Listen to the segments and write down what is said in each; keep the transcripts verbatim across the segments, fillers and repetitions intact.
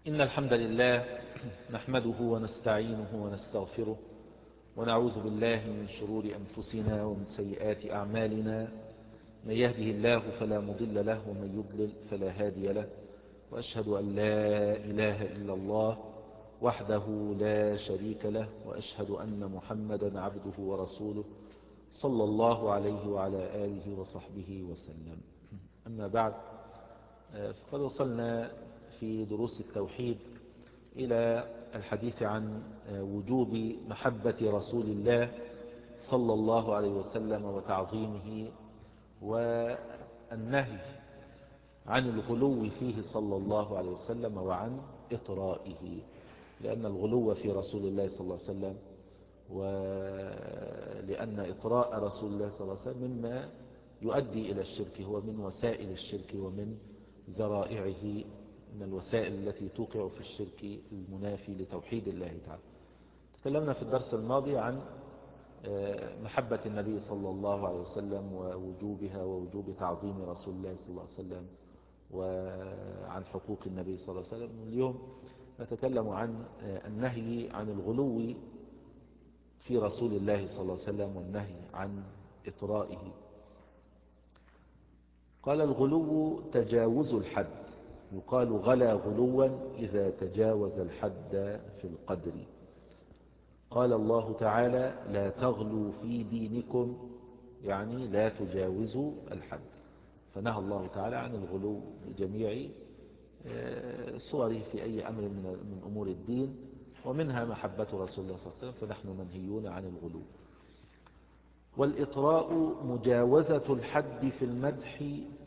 إن الحمد لله نحمده ونستعينه ونستغفره ونعوذ بالله من شرور أنفسنا ومن سيئات أعمالنا. من يهده الله فلا مضل له ومن يضلل فلا هادي له، وأشهد أن لا إله إلا الله وحده لا شريك له، وأشهد أن محمدا عبده ورسوله صلى الله عليه وعلى آله وصحبه وسلم. أما بعد، فقد وصلنا في دروس التوحيد إلى الحديث عن وجوب محبة رسول الله صلى الله عليه وسلم وتعظيمه، والنهي عن الغلو فيه صلى الله عليه وسلم وعن إطرائه، لأن الغلو في رسول الله صلى الله عليه وسلم ولأن إطراء رسول الله صلى الله عليه وسلم مما يؤدي إلى الشرك، هو من وسائل الشرك ومن ذرائعه، من الوسائل التي توقع في الشرك المنافي لتوحيد الله تعالى. تكلمنا في الدرس الماضي عن محبة النبي صلى الله عليه وسلم ووجوبها ووجوب تعظيم رسول الله صلى الله عليه وسلم وعن حقوق النبي صلى الله عليه وسلم. اليوم نتكلم عن النهي عن الغلو في رسول الله صلى الله عليه وسلم والنهي عن إطرائه. قال: الغلو تجاوز الحد، يقال غلا غلوا إذا تجاوز الحد في القدر. قال الله تعالى: لا تغلوا في دينكم، يعني لا تجاوزوا الحد. فنهى الله تعالى عن الغلو بجميع صوره في أي أمر من أمور الدين، ومنها محبة رسول الله صلى الله عليه وسلم، فنحن منهيون عن الغلو. والإطراء مجاوزة الحد في المدح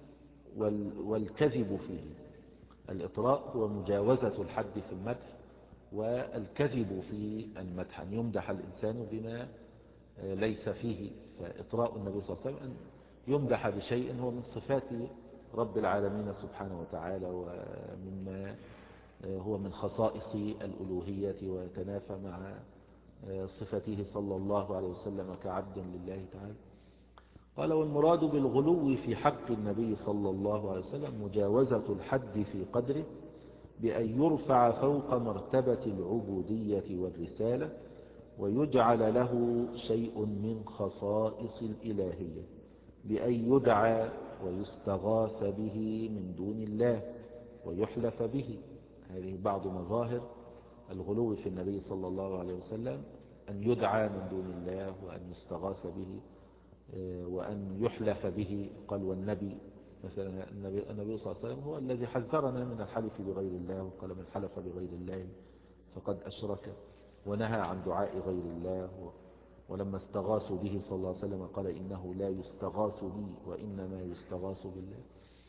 والكذب فيه. الإطراء هو مجاوزة الحد في المدح والكذب في المدح، أن يمدح الإنسان بما ليس فيه. فإطراء النبي صلى الله عليه وسلم أن يمدح بشيء هو من صفات رب العالمين سبحانه وتعالى، ومما هو من خصائص الألوهية ويتنافى مع صفته صلى الله عليه وسلم كعبد لله تعالى. قال: والمراد بالغلو في حق النبي صلى الله عليه وسلم مجاوزة الحد في قدره، بأن يرفع فوق مرتبة العبودية والرسالة، ويجعل له شيء من خصائص الإلهية، بأن يدعى ويستغاث به من دون الله ويحلف به. هذه بعض مظاهر الغلو في النبي صلى الله عليه وسلم: أن يدعى من دون الله، وأن يستغاث به، وأن يحلف به. قال: والنبي مثلا النبي, النبي صلى الله عليه وسلم هو الذي حذرنا من الحلف بغير الله، وقال: من حلف بغير الله فقد أشرك، ونهى عن دعاء غير الله. ولما استغاثوا به صلى الله عليه وسلم قال: إنه لا يستغاث بي وإنما يستغاث بالله.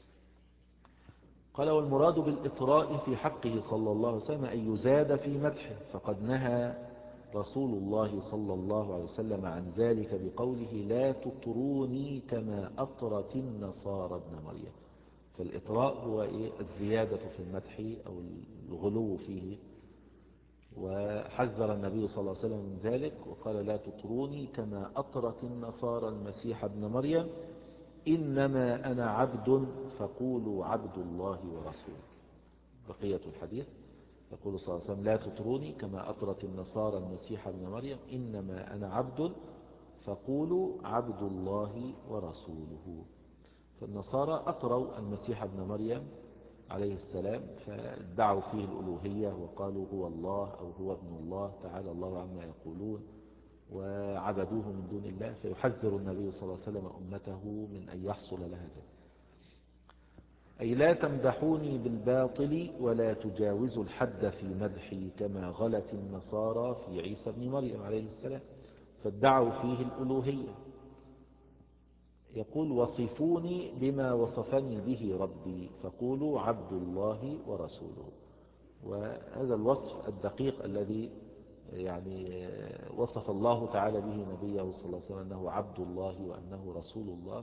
قال: والمراد بالإطراء في حقه صلى الله عليه وسلم أن يزاد في مدحه، فقد نهى رسول الله صلى الله عليه وسلم عن ذلك بقوله: لا تطروني كما أطرت النصارى ابن مريم. فالإطراء هو الزيادة في المدح أو الغلو فيه، وحذر النبي صلى الله عليه وسلم من ذلك وقال: لا تطروني كما أطرت النصارى المسيح ابن مريم، إنما أنا عبد فقولوا عبد الله ورسوله. بقية الحديث يقول صلى الله عليه وسلم: لا تطروني كما أطرت النصارى المسيح ابن مريم، إنما أنا عبد فقولوا عبد الله ورسوله. فالنصارى أطروا المسيح ابن مريم عليه السلام، فادعوا فيه الألوهية وقالوا هو الله أو هو ابن الله تعالى الله عما يقولون، وعبدوه من دون الله. فيحذر النبي صلى الله عليه وسلم أمته من أن يحصل لها ذلك، أي: لا تمدحوني بالباطل ولا تجاوزوا الحد في مدحي كما غلت النصارى في عيسى بن مريم عليه السلام، فادعوا فيه الألوهية. يقول: وصفوني بما وصفني به ربي فقولوا عبد الله ورسوله. وهذا الوصف الدقيق الذي يعني وصف الله تعالى به نبيه صلى الله عليه وسلم أنه عبد الله وأنه رسول الله،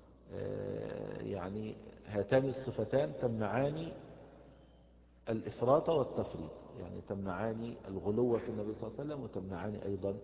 يعني هاتان الصفتان تمنعان الإفراط والتفريط، يعني تمنعان الغلو في النبي صلى الله عليه وسلم وتمنعان أيضا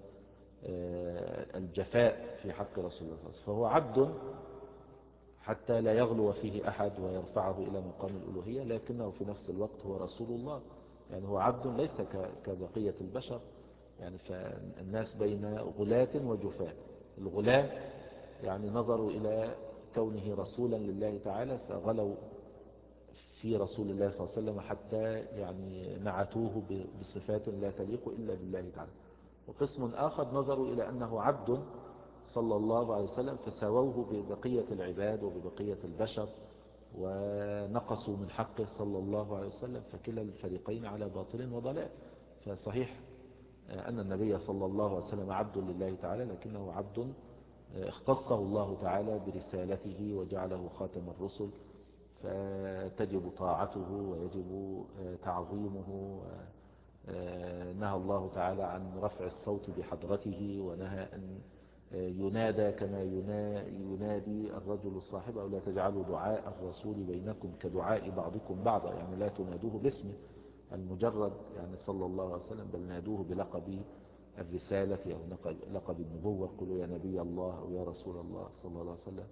الجفاء في حق رسول الله صلى الله عليه وسلم. فهو عبد حتى لا يغلو فيه أحد ويرفعه إلى مقام الألوهية، لكنه في نفس الوقت هو رسول الله يعني هو عبد ليس كبقية البشر، يعني فالناس بين غلاة وجفاة. الغلاة يعني نظروا إلى كونه رسولا لله تعالى فغلوا في رسول الله صلى الله عليه وسلم حتى يعني نعتوه بصفات لا تليق إلا بالله تعالى. وقسم آخر نظروا إلى أنه عبد صلى الله عليه وسلم فساووه ببقية العباد وببقية البشر ونقصوا من حقه صلى الله عليه وسلم، فكلا الفريقين على باطل وضلال. فصحيح أن النبي صلى الله عليه وسلم عبد لله تعالى، لكنه عبد اختصه الله تعالى برسالته وجعله خاتم الرسل، فتجب طاعته ويجب تعظيمه. نهى الله تعالى عن رفع الصوت بحضرته، ونهى أن ينادى كما ينادي الرجل صاحبه، أو لا تجعلوا دعاء الرسول بينكم كدعاء بعضكم بعضا، يعني لا تنادوه باسمه المجرد يعني صلى الله عليه وسلم، بل نادوه بلقب الرسالة أو لقب النبوة، قلوا يا نبي الله أو يا رسول الله صلى الله عليه وسلم.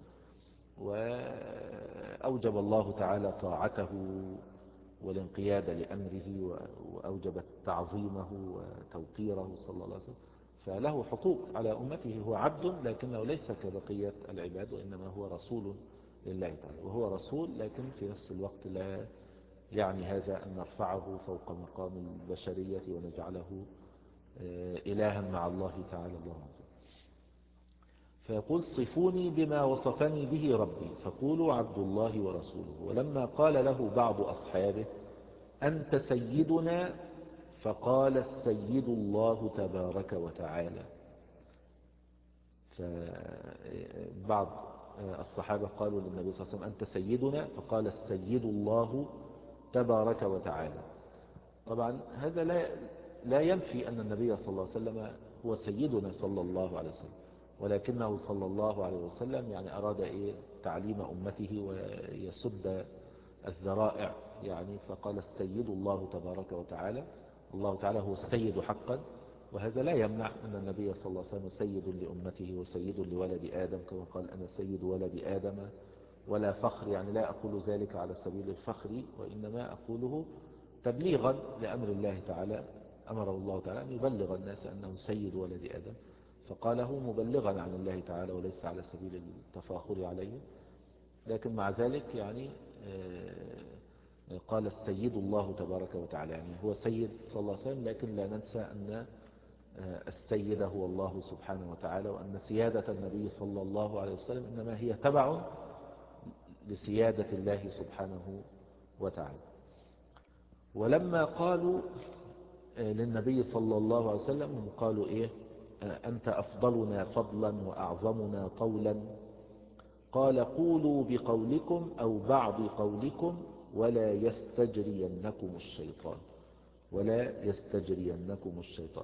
وأوجب الله تعالى طاعته والانقياد لأمره، وأوجب تعظيمه وتوقيره صلى الله عليه وسلم، فله حقوق على أمته. هو عبد لكنه ليس كبقية العباد، وإنما هو رسول لله تعالى. وهو رسول لكن في نفس الوقت لا يعني هذا أن نرفعه فوق مقام البشرية ونجعله إلها مع الله تعالى الله عز وجل. فيقول صفوني بما وصفني به ربي، فقولوا عبد الله ورسوله. ولما قال له بعض أصحابه أنت سيدنا، فقال السيد الله تبارك وتعالى. فبعض الصحابة قالوا للنبي صلى الله عليه وسلم أنت سيدنا، فقال السيد الله تبارك وتعالى. طبعا هذا لا لا ينفي أن النبي صلى الله عليه وسلم هو سيدنا صلى الله عليه وسلم، ولكنه صلى الله عليه وسلم يعني أراد إيه تعليم أمته ويسد الذرائع، يعني فقال السيد الله تبارك وتعالى. الله تعالى هو السيد حقا، وهذا لا يمنع أن النبي صلى الله عليه وسلم سيد لأمته وسيد لولد آدم، كما قال أنا سيد ولد آدم ولا فخر. يعني لا أقول ذلك على سبيل الفخر، وإنما أقوله تبليغا لأمر الله تعالى. أمره الله تعالى أن يبلغ الناس أنه سيد ولد آدم، فقاله مبلغا عن الله تعالى وليس على سبيل التفاخر عليه. لكن مع ذلك يعني قال السيد الله تبارك وتعالى، يعني هو سيد صلى الله عليه وسلم، لكن لا ننسى أن السيد هو الله سبحانه وتعالى، وأن سيادة النبي صلى الله عليه وسلم إنما هي تبع لسيادة الله سبحانه وتعالى. ولما قالوا للنبي صلى الله عليه وسلم هم قالوا إيه أنت أفضلنا فضلا وأعظمنا طولا، قال قولوا بقولكم أو بعض قولكم ولا يستجرينكم الشيطان، ولا يستجرينكم الشيطان.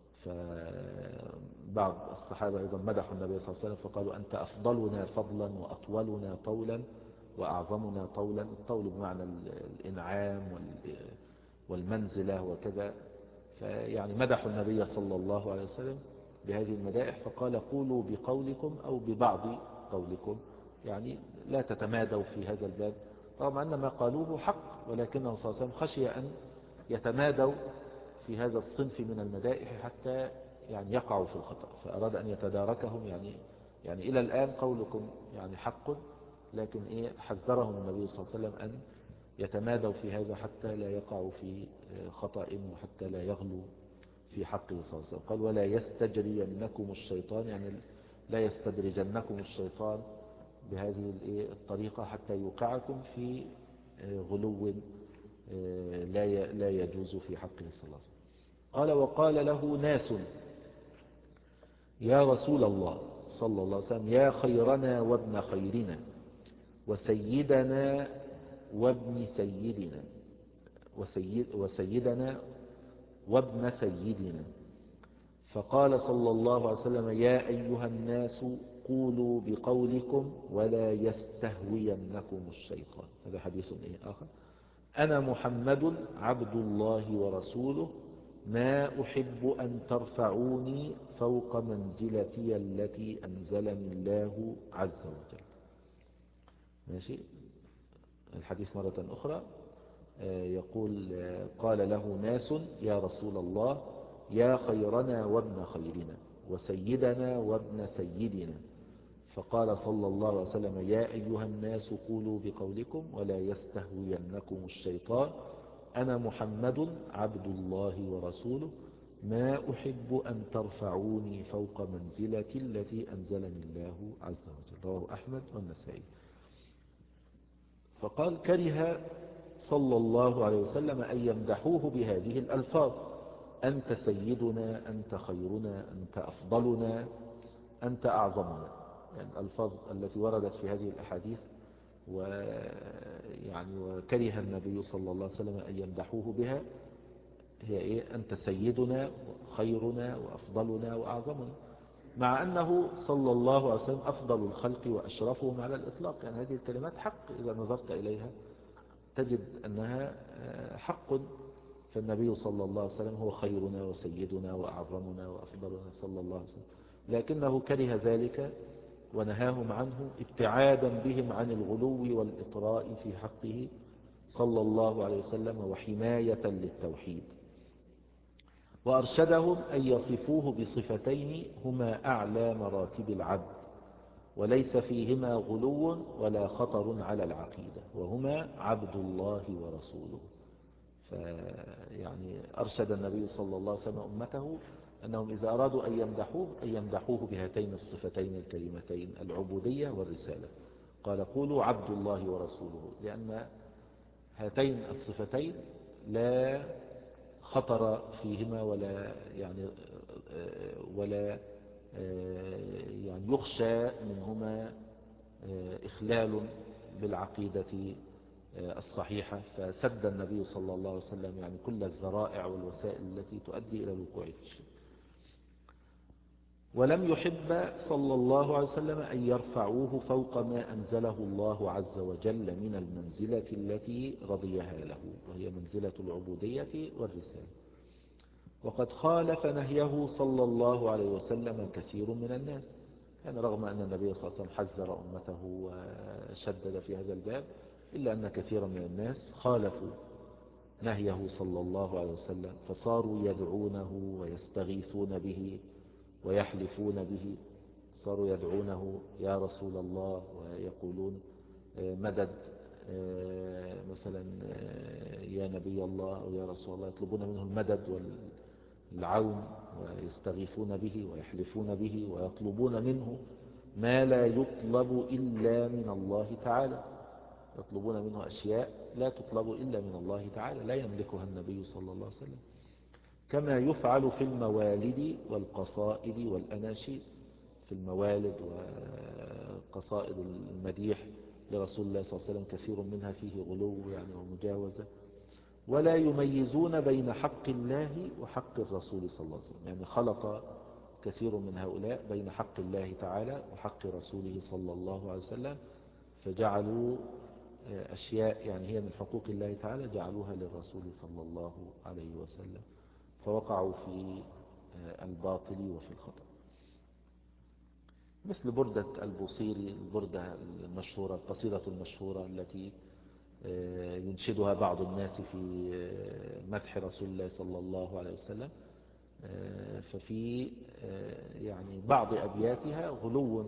فبعض الصحابة أيضا مدحوا النبي صلى الله عليه وسلم فقالوا أنت أفضلنا فضلا وأطولنا طولا وأعظمنا طولا. الطول بمعنى الإنعام والمنزلة وكذا. فيعني مدحوا النبي صلى الله عليه وسلم بهذه المدائح، فقال قولوا بقولكم أو ببعض قولكم، يعني لا تتمادوا في هذا الباب، رغم أن ما قالوه حق، ولكنه صلى الله عليه وسلم خشي أن يتمادوا في هذا الصنف من المدائح حتى يعني يقعوا في الخطأ، فأراد أن يتداركهم. يعني يعني إلى الآن قولكم يعني حق، لكن إيه حذرهم النبي صلى الله عليه وسلم أن يتمادوا في هذا حتى لا يقعوا في خطأ وحتى لا يغلوا في حقه صلى الله عليه وسلم. قال ولا يستجرينكم الشيطان، يعني لا يستدرجنكم الشيطان بهذه الطريقة حتى يوقعكم في غلو لا لا يجوز في حقه صلى الله عليه وسلم. قال وقال له ناس يا رسول الله صلى الله عليه وسلم يا خيرنا وابن خيرنا وسيدنا وابن سيدنا وسيد وسيدنا وابن سيدنا. فقال صلى الله عليه وسلم يا أيها الناس قولوا بقولكم ولا يستهوينكم الشيطان. هذا حديث إيه آخر. أنا محمد عبد الله ورسوله ما أحب أن ترفعوني فوق منزلتي التي أنزلني الله عز وجل. ماشي. الحديث مرة أخرى يقول قال له ناس يا رسول الله يا خيرنا وابن خيرنا وسيدنا وابن سيدنا، فقال صلى الله عليه وسلم يا أيها الناس قولوا بقولكم ولا يستهوينكم الشيطان، أنا محمد عبد الله ورسوله، ما أحب أن ترفعوني فوق منزلتي التي أنزلني الله عز وجل. رواه أحمد والنسائي. فقال كره صلى الله عليه وسلم أن يمدحوه بهذه الألفاظ: أنت سيدنا، أنت خيرنا، أنت أفضلنا، أنت أعظمنا. يعني الألفاظ التي وردت في هذه الأحاديث، ويعني وكره النبي صلى الله عليه وسلم أن يمدحوه بها، هي إيه؟ أنت سيدنا وخيرنا وأفضلنا وأعظمنا، مع أنه صلى الله عليه وسلم أفضل الخلق وأشرفهم على الإطلاق. يعني هذه الكلمات حق، إذا نظرت إليها تجد أنها حق. فالنبي صلى الله عليه وسلم هو خيرنا وسيدنا وأعظمنا وأفضلنا صلى الله عليه وسلم، لكنه كره ذلك ونهاهم عنه ابتعادا بهم عن الغلو والإطراء في حقه صلى الله عليه وسلم وحماية للتوحيد. وأرشدهم أن يصفوه بصفتين هما أعلى مراتب العبد وليس فيهما غلو ولا خطر على العقيدة، وهما عبد الله ورسوله. فيعني أرشد النبي صلى الله عليه وسلم أمته أنهم إذا أرادوا أن يمدحوه أن يمدحوه بهاتين الصفتين الكريمتين: العبودية والرسالة. قال قولوا عبد الله ورسوله، لأن هاتين الصفتين لا خطر فيهما ولا يعني ولا يعني يخشى منهما إخلال بالعقيدة الصحيحة. فسد النبي صلى الله عليه وسلم يعني كل الذرائع والوسائل التي تؤدي إلى الوقوع في الشرك. ولم يحب صلى الله عليه وسلم أن يرفعوه فوق ما أنزله الله عز وجل من المنزلة التي رضيها له، وهي منزلة العبودية والرسالة. وقد خالف نهيه صلى الله عليه وسلم كثير من الناس، يعني رغم أن النبي صلى الله عليه وسلم حذر أمته وشدد في هذا الباب، إلا أن كثيرا من الناس خالفوا نهيه صلى الله عليه وسلم، فصاروا يدعونه ويستغيثون به ويحلفون به. صاروا يدعونه يا رسول الله ويقولون مدد، مثلا يا نبي الله أو يا رسول الله، يطلبون منه المدد والعون ويستغيثون به ويحلفون به ويطلبون منه ما لا يطلب إلا من الله تعالى. يطلبون منه أشياء لا تطلب إلا من الله تعالى، لا يملكها النبي صلى الله عليه وسلم، كما يفعل في الموالد والقصائد والأناشيد. في الموالد وقصائد المديح لرسول الله صلى الله عليه وسلم كثير منها فيه غلو يعني ومجاوزة. ولا يميزون بين حق الله وحق الرسول صلى الله عليه وسلم، يعني خلط كثير من هؤلاء بين حق الله تعالى وحق رسوله صلى الله عليه وسلم، فجعلوا أشياء يعني هي من حقوق الله تعالى جعلوها للرسول صلى الله عليه وسلم، فوقعوا في الباطل وفي الخطأ. مثل بردة البوصيري، البردة المشهورة، القصيدة المشهورة التي ينشدها بعض الناس في مدح رسول الله صلى الله عليه وسلم. ففي يعني بعض أبياتها غلو،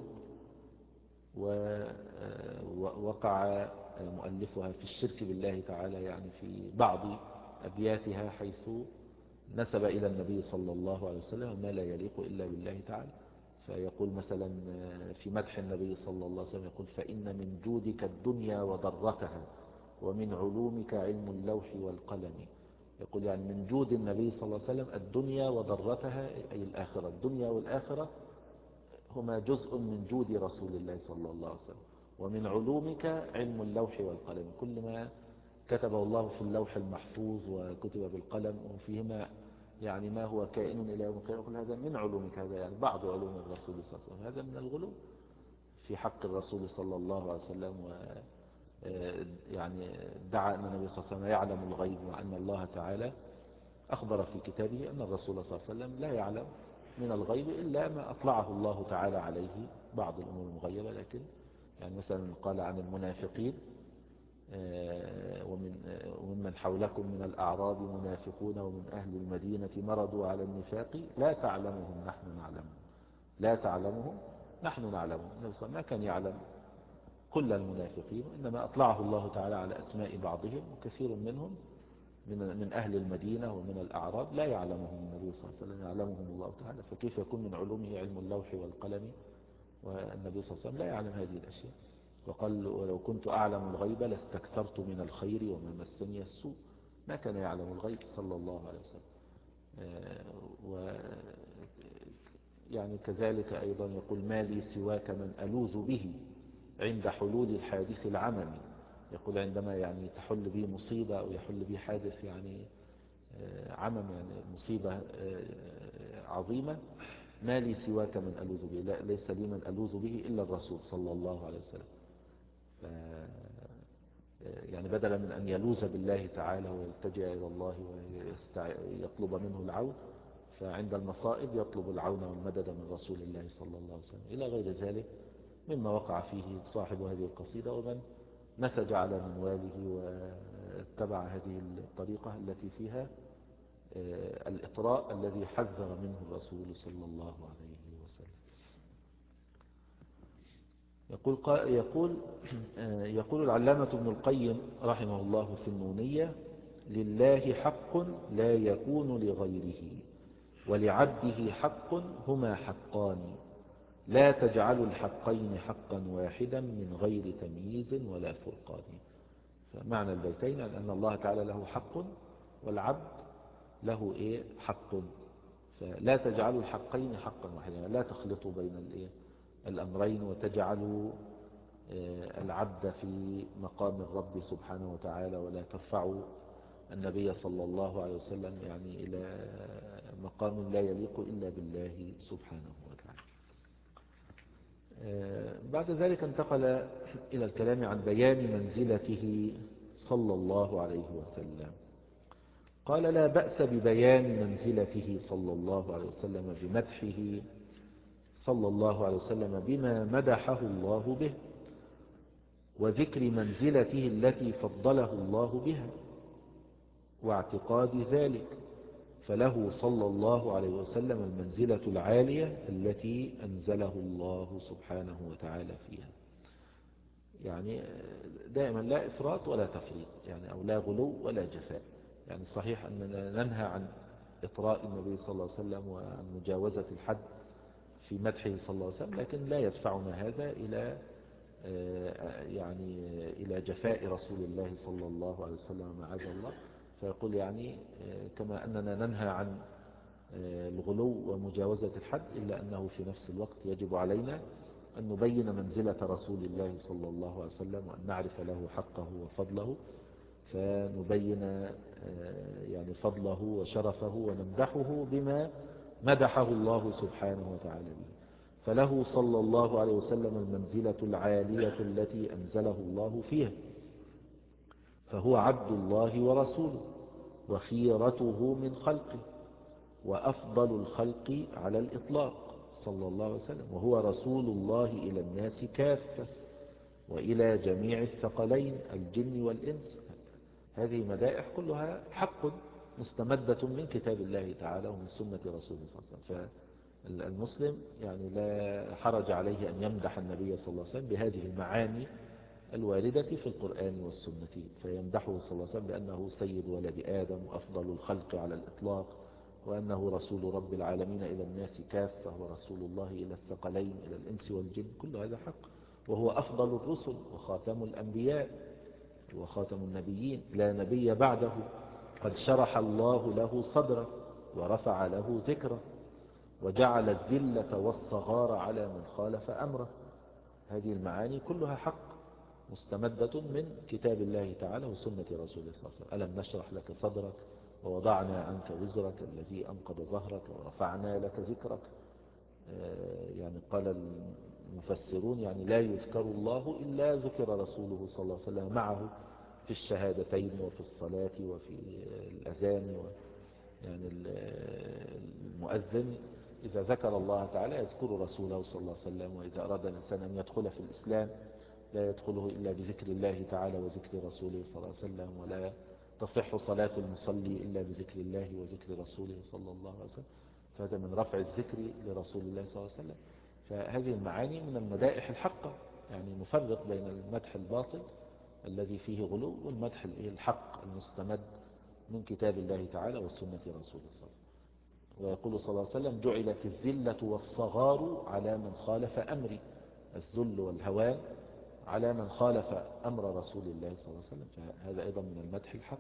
ووقع مؤلفها في الشرك بالله تعالى، يعني في بعض أبياتها حيث نسب إلى النبي صلى الله عليه وسلم ما لا يليق إلا بالله تعالى. فيقول مثلا في مدح النبي صلى الله عليه وسلم، يقول فإن من جودك الدنيا وضرتها ومن علومك علم اللوح والقلم. يقول يعني من جود النبي صلى الله عليه وسلم الدنيا وضرتها، أي الآخرة. الدنيا والآخرة هما جزء من جود رسول الله صلى الله عليه وسلم. ومن علومك علم اللوح والقلم، كل ما كتبه الله في اللوح المحفوظ وكتب بالقلم وفيهما يعني ما هو كائن إلى يوم القيامة، يقول هذا من علومك، هذا يعني بعض علوم الرسول صلى الله عليه وسلم. هذا من الغلو في حق الرسول صلى الله عليه وسلم. و يعني ادعى أن النبي صلى الله عليه وسلم يعلم الغيب، مع أن الله تعالى أخبر في كتابه أن الرسول صلى الله عليه وسلم لا يعلم من الغيب إلا ما أطلعه الله تعالى عليه، بعض الأمور المغيبة. لكن يعني مثلا قال عن المنافقين ومن وممن حولكم من الأعراب منافقون ومن أهل المدينة مرضوا على النفاق لا تعلمهم نحن نعلمهم لا تعلمهم نحن نعلمهم. النبي صلى الله عليه وسلم ما كان يعلم كل المنافقين، إنما أطلعه الله تعالى على أسماء بعضهم، وكثير منهم من من أهل المدينة ومن الأعراب لا يعلمهم النبي صلى الله عليه وسلم، يعلمهم الله تعالى. فكيف يكون من علومه علم اللوح والقلم والنبي صلى الله عليه وسلم لا يعلم هذه الأشياء؟ وقال ولو كنت أعلم الغيب لاستكثرت من الخير وما مسني السوء. ما كان يعلم الغيب صلى الله عليه وسلم. و يعني كذلك أيضا يقول ما لي سواك من ألوذ به عند حلول الحادث العممي. يقول عندما يعني تحل به مصيبة أو يحل به حادث يعني عمم، يعني مصيبة عظيمة، ما لي سواك من ألوذ به، لا ليس لي من ألوذ به إلا الرسول صلى الله عليه وسلم. يعني بدلا من أن يلوذ بالله تعالى ويلتجئ إلى الله ويطلب منه العون، فعند المصائب يطلب العون والمدد من رسول الله صلى الله عليه وسلم إلى غير ذلك مما وقع فيه صاحب هذه القصيدة، ومن نسج على منواله واتبع هذه الطريقة التي فيها الإطراء الذي حذر منه الرسول صلى الله عليه وسلم. يقول يقول يقول العلامة ابن القيم رحمه الله في النونية: لله حق لا يكون لغيره، ولعبده حق هما حقان، لا تجعل الحقين حقا واحدا من غير تمييز ولا فرقان. فمعنى البيتين أن الله تعالى له حق والعبد له إيه حق، فلا تجعلوا الحقين حقا واحدا، لا تخلطوا بين الإيه الأمرين وتجعلوا العبد في مقام الرب سبحانه وتعالى، ولا ترفعوا النبي صلى الله عليه وسلم يعني إلى مقام لا يليق إلا بالله سبحانه وتعالى. بعد ذلك انتقل إلى الكلام عن بيان منزلته صلى الله عليه وسلم. قال: لا بأس ببيان منزلته صلى الله عليه وسلم بمدحه صلى الله عليه وسلم بما مدحه الله به، وذكر منزلته التي فضله الله بها، واعتقاد ذلك، فله صلى الله عليه وسلم المنزلة العالية التي أنزله الله سبحانه وتعالى فيها. يعني دائما لا إفراط ولا تفريط، يعني أو لا غلو ولا جفاء. يعني صحيح أننا ننهى عن إطراء النبي صلى الله عليه وسلم وعن مجاوزة الحد في مدحه صلى الله عليه وسلم، لكن لا يدفعنا هذا إلى يعني إلى جفاء رسول الله صلى الله عليه وسلم معاذ الله. فيقول يعني كما أننا ننهى عن الغلو ومجاوزة الحد، إلا أنه في نفس الوقت يجب علينا أن نبين منزلة رسول الله صلى الله عليه وسلم، وأن نعرف له حقه وفضله، فنبين يعني فضله وشرفه ونمدحه بما مدحه الله سبحانه وتعالى به. فله صلى الله عليه وسلم المنزلة العالية التي أنزله الله فيها، فهو عبد الله ورسوله وخيرته من خلقه، وأفضل الخلق على الإطلاق صلى الله عليه وسلم، وهو رسول الله إلى الناس كافة وإلى جميع الثقلين الجن والإنس. هذه مدائح كلها حق مستمدة من كتاب الله تعالى ومن سنة رسوله صلى الله عليه وسلم. فالمسلم يعني لا حرج عليه أن يمدح النبي صلى الله عليه وسلم بهذه المعاني الواردة في القرآن والسنة، فيمدحه صلى الله عليه وسلم بأنه سيد ولد آدم وأفضل الخلق على الإطلاق، وأنه رسول رب العالمين إلى الناس كافة، ورسول الله إلى الثقلين إلى الإنس والجن. كل هذا حق، وهو أفضل الرسل وخاتم الأنبياء وخاتم النبيين، لا نبي بعده، قد شرح الله له صدره ورفع له ذكره وجعل الذلة والصغار على من خالف أمره. هذه المعاني كلها حق مستمدة من كتاب الله تعالى وسنة رسوله صلى الله عليه وسلم. ألم نشرح لك صدرك ووضعنا عنك وزرك الذي أنقض ظهرك ورفعنا لك ذكرك. يعني قال المفسرون يعني لا يذكر الله إلا ذكر رسوله صلى الله عليه وسلم معه في الشهادتين وفي الصلاة وفي الأذان. يعني المؤذن إذا ذكر الله تعالى يذكر رسوله صلى الله عليه وسلم، وإذا أراد الإنسان أن يدخل في الإسلام لا يدخله إلا بذكر الله تعالى وذكر رسوله صلى الله عليه وسلم، ولا تصح صلاة المصلي إلا بذكر الله وذكر رسوله صلى الله عليه وسلم. فهذا من رفع الذكر لرسول الله صلى الله عليه وسلم. فهذه المعاني من المدائح الحقة، يعني نفرق بين المدح الباطل الذي فيه غلو والمدح الحق المستمد من كتاب الله تعالى وسنة رسوله صلى الله عليه وسلم. ويقول صلى الله عليه وسلم: جعلت الذلة والصغار على من خالف أمري. الذل والهوان على من خالف أمر رسول الله صلى الله عليه وسلم. فهذا أيضا من المدح الحق.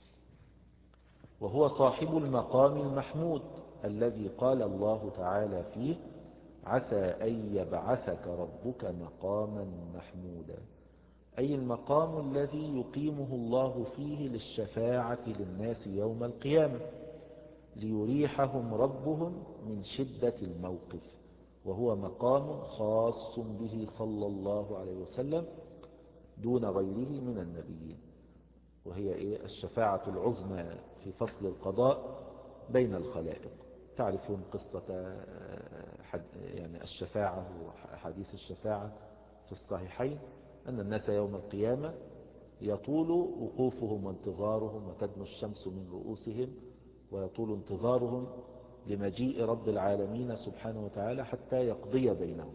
وهو صاحب المقام المحمود الذي قال الله تعالى فيه: عسى أن يبعثك ربك مقاما محمودا. أي المقام الذي يقيمه الله فيه للشفاعة للناس يوم القيامة، ليريحهم ربهم من شدة الموقف. وهو مقام خاص به صلى الله عليه وسلم دون غيره من النبيين. وهي إيه؟ الشفاعة العظمى في فصل القضاء بين الخلائق. تعرفون قصة يعني الشفاعة وحديث الشفاعة في الصحيحين، أن الناس يوم القيامة يطول وقوفهم وانتظارهم، وتدنو الشمس من رؤوسهم، ويطول انتظارهم لمجيء رب العالمين سبحانه وتعالى حتى يقضي بينهم.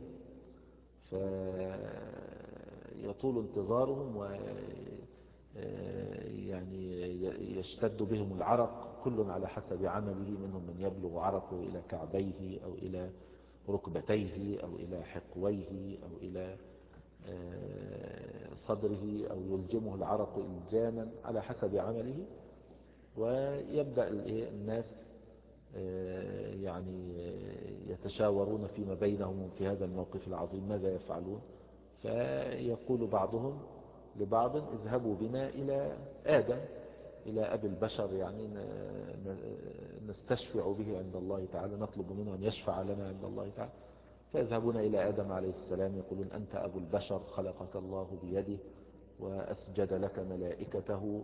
فيطول انتظارهم و يعني يشتد بهم العرق، كل على حسب عمله. منهم من يبلغ عرقه إلى كعبيه أو إلى ركبتيه أو إلى حقويه أو إلى صدره، أو يلجمه العرق إلجاما على حسب عمله. ويبدأ الناس يعني يتشاورون فيما بينهم في هذا الموقف العظيم ماذا يفعلون. فيقول بعضهم لبعض: اذهبوا بنا إلى آدم، إلى أبي البشر، يعني نستشفع به عند الله تعالى، نطلب منه أن يشفع لنا عند الله تعالى. فيذهبون إلى آدم عليه السلام، يقولون: أنت أبو البشر، خلقك الله بيده وأسجد لك ملائكته،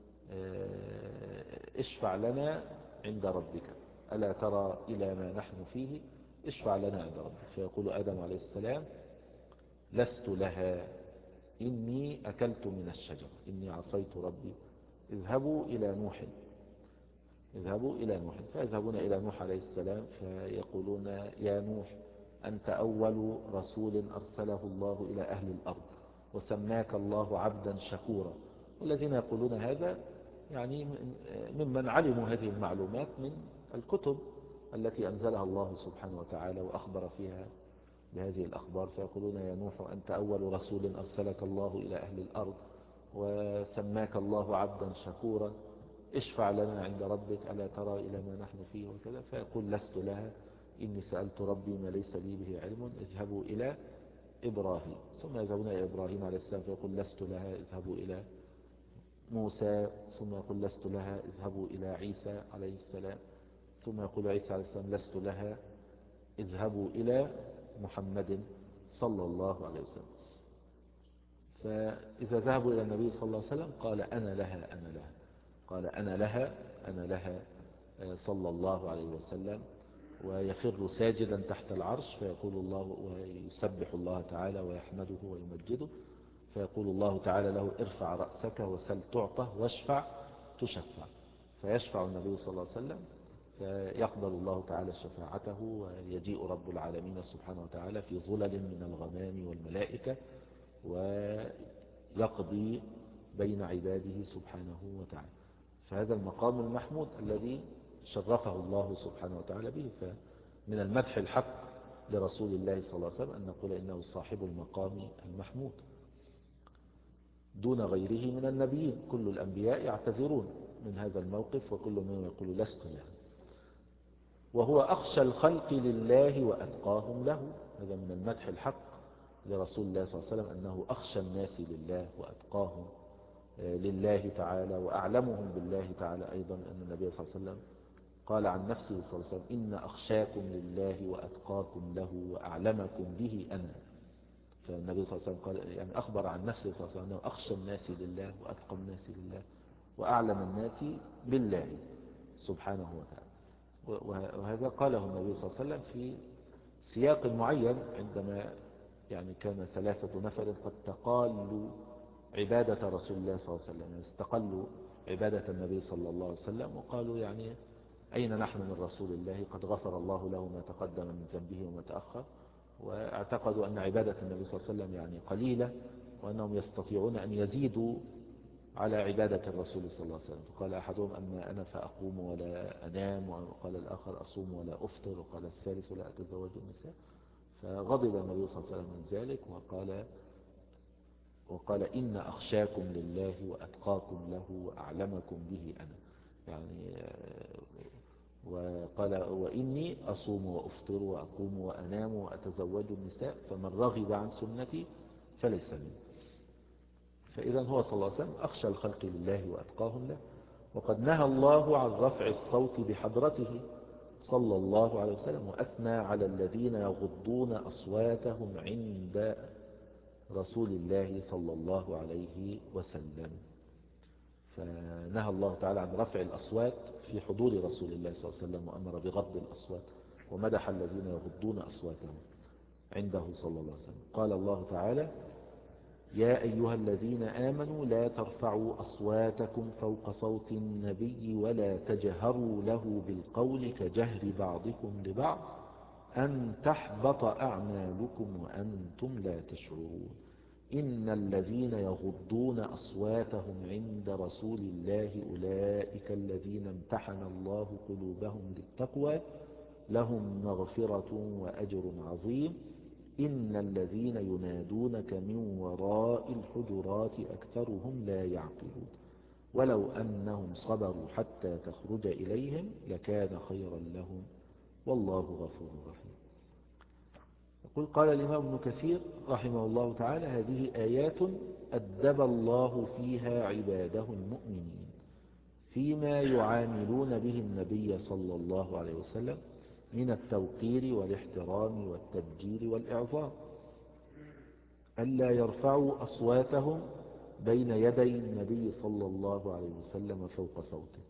اشفع لنا عند ربك، ألا ترى إلى ما نحن فيه، اشفع لنا عند ربك. فيقول آدم عليه السلام: لست لها، إني أكلت من الشجرة، إني عصيت ربي، اذهبوا إلى نوح، اذهبوا إلى نوح. فيذهبون إلى نوح عليه السلام، فيقولون: يا نوح، أنت أول رسول أرسله الله إلى أهل الأرض، وسماك الله عبدا شكورا. والذين يقولون هذا يعني ممن علموا هذه المعلومات من الكتب التي أنزلها الله سبحانه وتعالى وأخبر فيها بهذه الأخبار. فيقولون: يا نوح، أنت أول رسول أرسلك الله إلى أهل الأرض، وسماك الله عبدا شكورا، اشفع لنا عند ربك، ألا ترى إلى ما نحن فيه وكذا. فيقول: لست لها، إني سألت ربي ما ليس لي به علم، اذهبوا إلى إبراهيم. ثم يذهبون إلى إبراهيم عليه السلام، فيقول: لست لها، اذهبوا إلى موسى. ثم يقول: لست لها، اذهبوا إلى عيسى عليه السلام. ثم يقول عيسى عليه السلام: لست لها، اذهبوا إلى محمد صلى الله عليه وسلم. فإذا ذهبوا إلى النبي صلى الله عليه وسلم قال: أنا لها، أنا لها، قال: أنا لها، أنا لها صلى الله عليه وسلم. ويخر ساجدا تحت العرش، فيقول الله ويسبح الله تعالى ويحمده ويمجده. فيقول الله تعالى له: ارفع رأسك وسل تعطى واشفع تشفع. فيشفع النبي صلى الله عليه وسلم، فيقبل الله تعالى شفاعته، ويجيء رب العالمين سبحانه وتعالى في ظلل من الغمام والملائكة، ويقضي بين عباده سبحانه وتعالى. فهذا المقام المحمود الذي شرفه الله سبحانه وتعالى به. فمن المدح الحق لرسول الله صلى الله عليه وسلم أن نقول إنه صاحب المقام المحمود دون غيره من النبيين. كل الأنبياء يعتذرون من هذا الموقف، وكل منهم يقول: لست له. وهو أخشى الخلق لله وأتقاهم له. هذا من المدح الحق لرسول الله صلى الله عليه وسلم، أنه أخشى الناس لله وأتقاهم لله تعالى وأعلمهم بالله تعالى. أيضا أن النبي صلى الله عليه وسلم قال عن نفسه صلى الله عليه وسلم: إن أخشاكم لله وأتقاكم له وأعلمكم به أنا. فالنبي صلى الله عليه وسلم قال يعني أخبر عن نفسه صلى الله عليه وسلم أنه أخشى الناس لله وأتقى الناس لله وأعلم الناس بالله سبحانه وتعالى. وهذا قاله النبي صلى الله عليه وسلم في سياق معين عندما يعني كان ثلاثة نفر قد تقالوا عبادة رسول الله صلى الله عليه وسلم، يعني استقلوا عبادة النبي صلى الله عليه وسلم وقالوا يعني أين نحن من رسول الله؟ قد غفر الله له ما تقدم من ذنبه وما تأخر. واعتقدوا أن عبادة النبي صلى الله عليه وسلم يعني قليلة، وأنهم يستطيعون أن يزيدوا على عبادة الرسول صلى الله عليه وسلم. فقال أحدهم: أما أنا فأقوم ولا أنام، وقال الآخر: أصوم ولا أفطر، وقال الثالث: لا أتزوج النساء. فغضب النبي صلى الله عليه وسلم من ذلك وقال وقال إن أخشاكم لله وأتقاكم له وأعلمكم به أنا، يعني وقال: وإني أصوم وأفطر وأقوم وأنام وأتزوج النساء، فمن رغب عن سنتي فليس مني. فإذا هو صلى الله عليه وسلم أخشى الخلق لله وأتقاهم له. وقد نهى الله عن رفع الصوت بحضرته صلى الله عليه وسلم، وأثنى على الذين يغضون أصواتهم عند رسول الله صلى الله عليه وسلم. فنهى الله تعالى عن رفع الأصوات في حضور رسول الله صلى الله عليه وسلم، وأمر بغض الأصوات، ومدح الذين يغضون أصواتهم عنده صلى الله عليه وسلم. قال الله تعالى: يا أيها الذين آمنوا لا ترفعوا أصواتكم فوق صوت النبي ولا تجهروا له بالقول كجهر بعضكم لبعض أن تحبط أعمالكم وأنتم لا تشعرون. إن الذين يغضون أصواتهم عند رسول الله أولئك الذين امتحن الله قلوبهم للتقوى لهم مغفرة وأجر عظيم. إن الذين ينادونك من وراء الحجرات أكثرهم لا يعقلون ولو أنهم صبروا حتى تخرج إليهم لكان خيرا لهم والله غفور رحيم. يقول: قال الإمام ابن كثير رحمه الله تعالى: هذه آيات أدب الله فيها عباده المؤمنين فيما يعاملون به النبي صلى الله عليه وسلم من التوقير والاحترام والتبجيل والإعظام، ألا يرفعوا أصواتهم بين يدي النبي صلى الله عليه وسلم فوق صوته.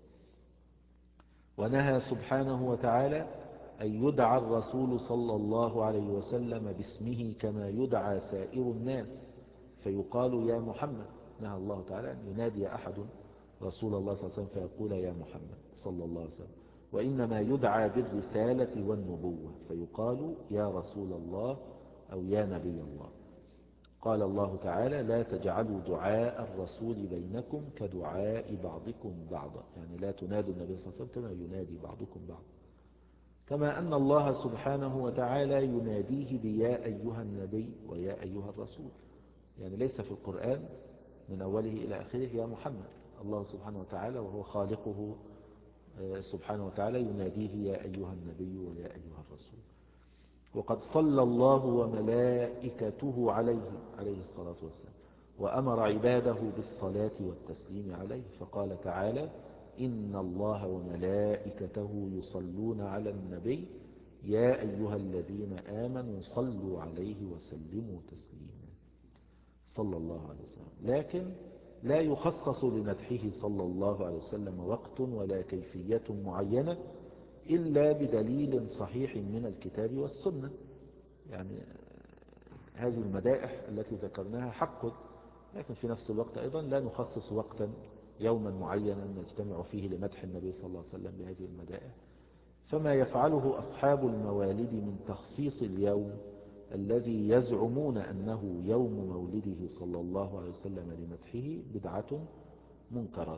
ونهى سبحانه وتعالى أن يدعى الرسول صلى الله عليه وسلم باسمه كما يدعى سائر الناس فيقال يا محمد. نهى الله تعالى أن ينادي أحد رسول الله صلى الله عليه وسلم فيقول يا محمد صلى الله عليه وسلم، وإنما يدعى بالرسالة والنبوة فيقال يا رسول الله أو يا نبي الله. قال الله تعالى: لا تجعلوا دعاء الرسول بينكم كدعاء بعضكم بعضا، يعني لا تنادوا النبي صلى الله عليه وسلم كما ينادي بعضكم بعضا. كما أن الله سبحانه وتعالى يناديه بيا أيها النبي ويا أيها الرسول، يعني ليس في القرآن من أوله إلى آخره يا محمد. الله سبحانه وتعالى وهو خالقه سبحانه وتعالى يناديه يا أيها النبي ويا أيها الرسول. وقد صلى الله وملائكته عليه عليه الصلاة والسلام وأمر عباده بالصلاة والتسليم عليه، فقال تعالى: إن الله وملائكته يصلون على النبي يا أيها الذين آمنوا صلوا عليه وسلموا تسليما صلى الله عليه وسلم. لكن لا يخصص لمدحه صلى الله عليه وسلم وقت ولا كيفية معينة إلا بدليل صحيح من الكتاب والسنة. يعني هذه المدائح التي ذكرناها حق، لكن في نفس الوقت أيضا لا نخصص وقتا يوما معينا نجتمع فيه لمدح النبي صلى الله عليه وسلم بهذه المدائح. فما يفعله أصحاب الموالد من تخصيص اليوم الذي يزعمون أنه يوم مولده صلى الله عليه وسلم لمدحه بدعة منكرة.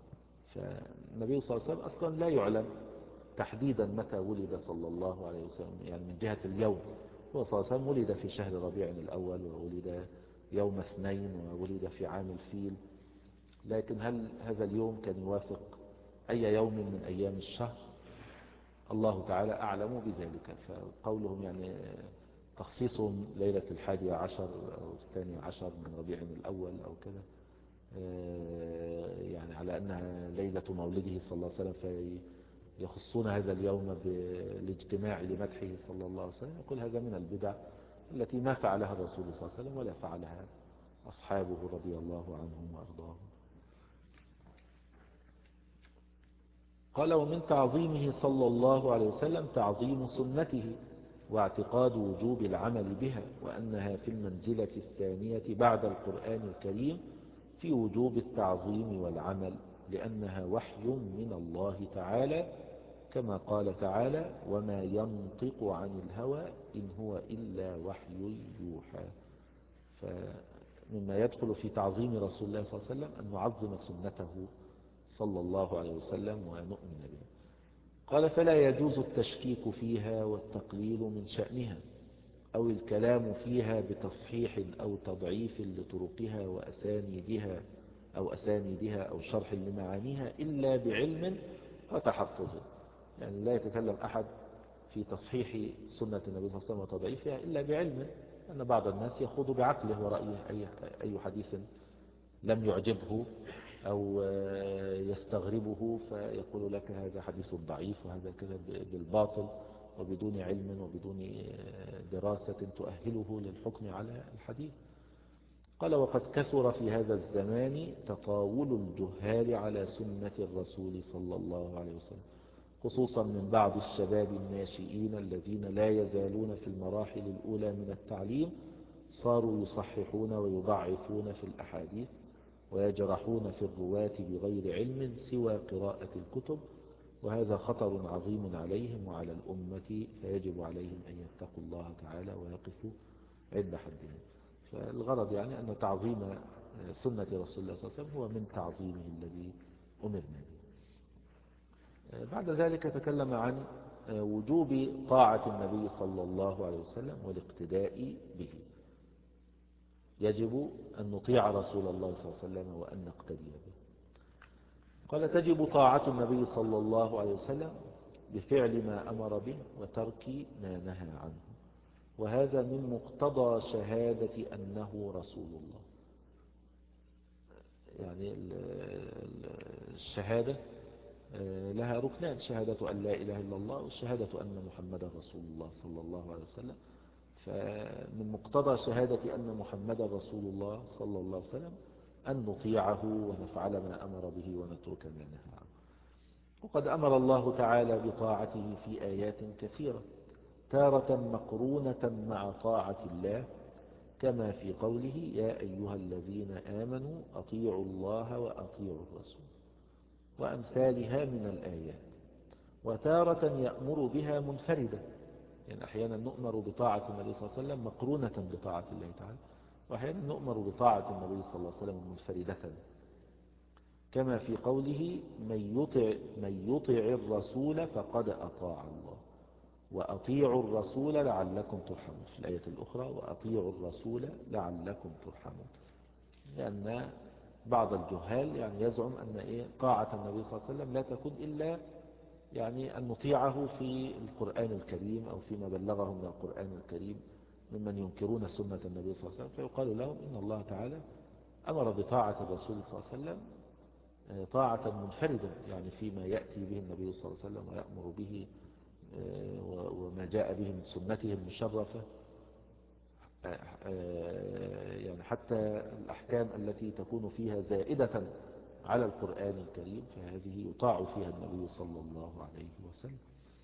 فالنبي صلى الله عليه وسلم أصلا لا يعلم تحديدا متى ولد صلى الله عليه وسلم، يعني من جهة اليوم. هو صلى الله عليه وسلم ولد في شهر ربيع الأول، وولد يوم اثنين، وولد في عام الفيل، لكن هل هذا اليوم كان يوافق أي يوم من أيام الشهر؟ الله تعالى أعلم بذلك. فقولهم يعني تخصيصهم ليلة الحادي عشر أو الثاني عشر من ربيع الأول أو كذا، يعني على أنها ليلة مولده صلى الله عليه وسلم فيخصون هذا اليوم بالاجتماع لمدحه صلى الله عليه وسلم، يقول هذا من البدع التي ما فعلها الرسول صلى الله عليه وسلم ولا فعلها أصحابه رضي الله عنهم وأرضاهم. قال: ومن تعظيمه صلى الله عليه وسلم تعظيم سنته واعتقاد وجوب العمل بها، وأنها في المنزلة الثانية بعد القرآن الكريم في وجوب التعظيم والعمل، لأنها وحي من الله تعالى، كما قال تعالى: وما ينطق عن الهوى إن هو إلا وحي يوحى. فمما يدخل في تعظيم رسول الله صلى الله عليه وسلم أن نعظم سنته صلى الله عليه وسلم ونؤمن به. قال: فلا يجوز التشكيك فيها والتقليل من شأنها، أو الكلام فيها بتصحيح أو تضعيف لطرقها وأسانيدها أو أسانيدها أو شرح لمعانيها إلا بعلم وتحفظ. يعني لا يتكلم أحد في تصحيح سنة النبي صلى الله عليه وسلم وتضعيفها إلا بعلم، أن بعض الناس يخوض بعقله ورأيه أي حديث لم يعجبه أو يستغربه فيقول لك هذا حديث ضعيف وهذا كذا بالباطل وبدون علم وبدون دراسة تؤهله للحكم على الحديث. قال: وقد كثر في هذا الزمان تطاول الجهال على سنة الرسول صلى الله عليه وسلم، خصوصا من بعض الشباب الناشئين الذين لا يزالون في المراحل الأولى من التعليم، صاروا يصححون ويضعفون في الأحاديث ويجرحون في الرواة بغير علم سوى قراءة الكتب، وهذا خطر عظيم عليهم وعلى الأمة، فيجب عليهم أن يتقوا الله تعالى ويقفوا عند حدهم. فالغرض يعني أن تعظيم سنة رسول الله صلى الله عليه وسلم هو من تعظيمه الذي أمرنا به. بعد ذلك تكلم عن وجوب طاعة النبي صلى الله عليه وسلم والاقتداء به. يجب أن نطيع رسول الله صلى الله عليه وسلم وأن نقتدي به. قال: تجب طاعة النبي صلى الله عليه وسلم بفعل ما أمر به وترك ما نهى عنه، وهذا من مقتضى شهادة أنه رسول الله. يعني الشهادة لها ركنان: شهادة أن لا إله إلا الله والشهادة أن محمدا رسول الله صلى الله عليه وسلم. فمن مقتضى شهادة أن محمدا رسول الله صلى الله عليه وسلم أن نطيعه ونفعل ما أمر به ونترك ما نهى عنه. وقد أمر الله تعالى بطاعته في آيات كثيرة، تارة مقرونة مع طاعة الله، كما في قوله: يا أيها الذين آمنوا أطيعوا الله وأطيعوا الرسول، وأمثالها من الآيات. وتارة يأمر بها منفردة، يعني أحيانا نؤمر بطاعة النبي صلى الله عليه وسلم مقرونة بطاعة الله تعالى، وأحيانا نؤمر بطاعة النبي صلى الله عليه وسلم منفردة، كما في قوله: من يطع, من يطع الرسول فقد أطاع الله، وأطيعوا الرسول لعلكم ترحمون. في الآية الأخرى: وأطيعوا الرسول لعلكم ترحمون. لأن بعض الجهال يعني يزعم أن إيه طاعة النبي صلى الله عليه وسلم لا تكون إلا يعني أن نطيعه في القرآن الكريم أو فيما بلغه من القرآن الكريم، ممن ينكرون سنة النبي صلى الله عليه وسلم، فيقال لهم إن الله تعالى أمر بطاعة الرسول صلى الله عليه وسلم طاعة منفردة، يعني فيما يأتي به النبي صلى الله عليه وسلم ويأمر به وما جاء به من سنته المشرفة، يعني حتى الأحكام التي تكون فيها زائدة على القرآن الكريم فهذه يطاع فيها النبي صلى الله عليه وسلم،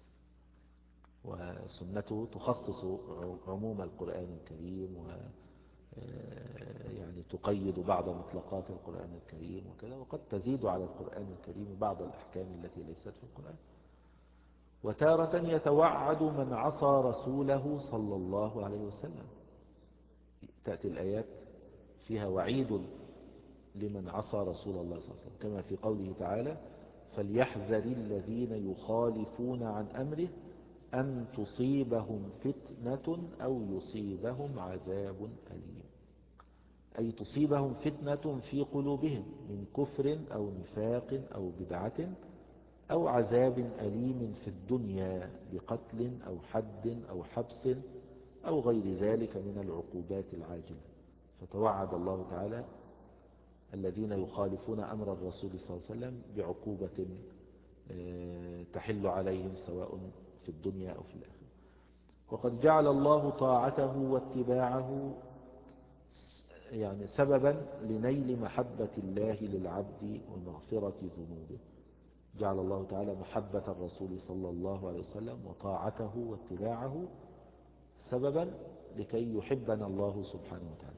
وسنته تخصص عموم القرآن الكريم و يعني تقيد بعض مطلقات القرآن الكريم وكذا، وقد تزيد على القرآن الكريم بعض الأحكام التي ليست في القرآن. وتارة يتوعد من عصى رسوله صلى الله عليه وسلم، تأتي الآيات فيها وعيد لمن عصى رسول الله صلى الله عليه وسلم، كما في قوله تعالى: فليحذر الذين يخالفون عن أمره أن تصيبهم فتنة أو يصيبهم عذاب أليم، أي تصيبهم فتنة في قلوبهم من كفر أو نفاق أو بدعة، أو عذاب أليم في الدنيا بقتل أو حد أو حبس أو غير ذلك من العقوبات العاجلة. فتوعد الله تعالى الذين يخالفون أمر الرسول صلى الله عليه وسلم بعقوبة تحل عليهم سواء في الدنيا أو في الآخرة. وقد جعل الله طاعته واتباعه يعني سببا لنيل محبة الله للعبد ومغفرة ذنوبه. جعل الله تعالى محبة الرسول صلى الله عليه وسلم وطاعته واتباعه سببا لكي يحبنا الله سبحانه وتعالى.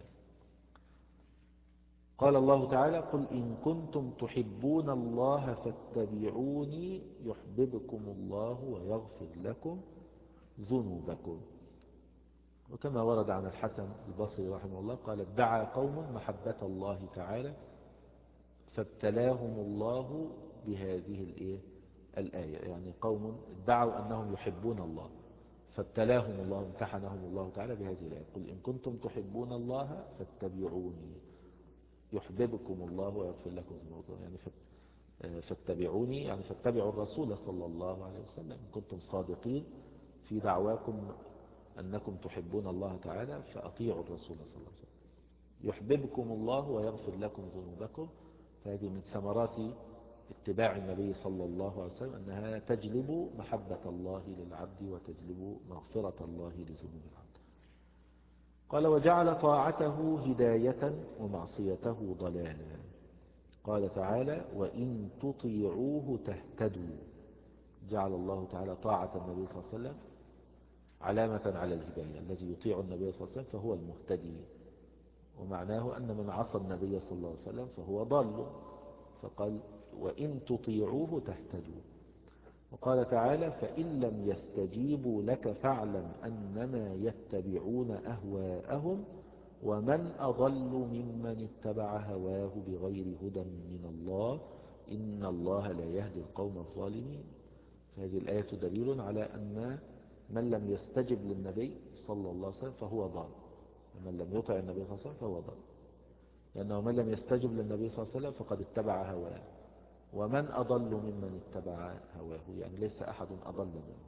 قال الله تعالى: قل إن كنتم تحبون الله فاتبعوني يحببكم الله ويغفر لكم ذنوبكم. وكما ورد عن الحسن البصري رحمه الله قال: ادعى قوم محبة الله تعالى فابتلاهم الله بهذه الإيه؟ الآية. يعني قوم ادعوا أنهم يحبون الله فابتلاهم الله، امتحنهم الله تعالى بهذه الآية: قل إن كنتم تحبون الله فاتبعوني يحببكم الله ويغفر لكم ذنوبكم. يعني فاتبعوني يعني فاتبعوا الرسول صلى الله عليه وسلم إن كنتم صادقين في دعواكم أنكم تحبون الله تعالى، فأطيعوا الرسول صلى الله عليه وسلم يحببكم الله ويغفر لكم ذنوبكم. فهذه من ثمرات اتباع النبي صلى الله عليه وسلم أنها تجلب محبة الله للعبد وتجلب مغفرة الله لذنوب العبد. قال: وجعل طاعته هداية ومعصيته ضلالا. قال تعالى: وإن تطيعوه تهتدوا. جعل الله تعالى طاعة النبي صلى الله عليه وسلم علامة على الهداية. الذي يطيع النبي صلى الله عليه وسلم فهو المهتدي، ومعناه أن من عصى النبي صلى الله عليه وسلم فهو ضال. فقال: وإن تطيعوه تهتدوا. وقال تعالى: فإن لم يستجيبوا لك فاعلم أنما يتبعون أهواءهم ومن أضل ممن اتبع هواه بغير هدى من الله إن الله لا يهدي القوم الظالمين. فهذه الآية دليل على أن من لم يستجب للنبي صلى الله عليه وسلم فهو ضال، ومن لم يطع النبي صلى الله عليه وسلم فهو ضال، لأنه من لم يستجب للنبي صلى الله عليه وسلم فقد اتبع هواه، ومن أضل ممن اتبع هواه، يعني ليس أحد أضل منه.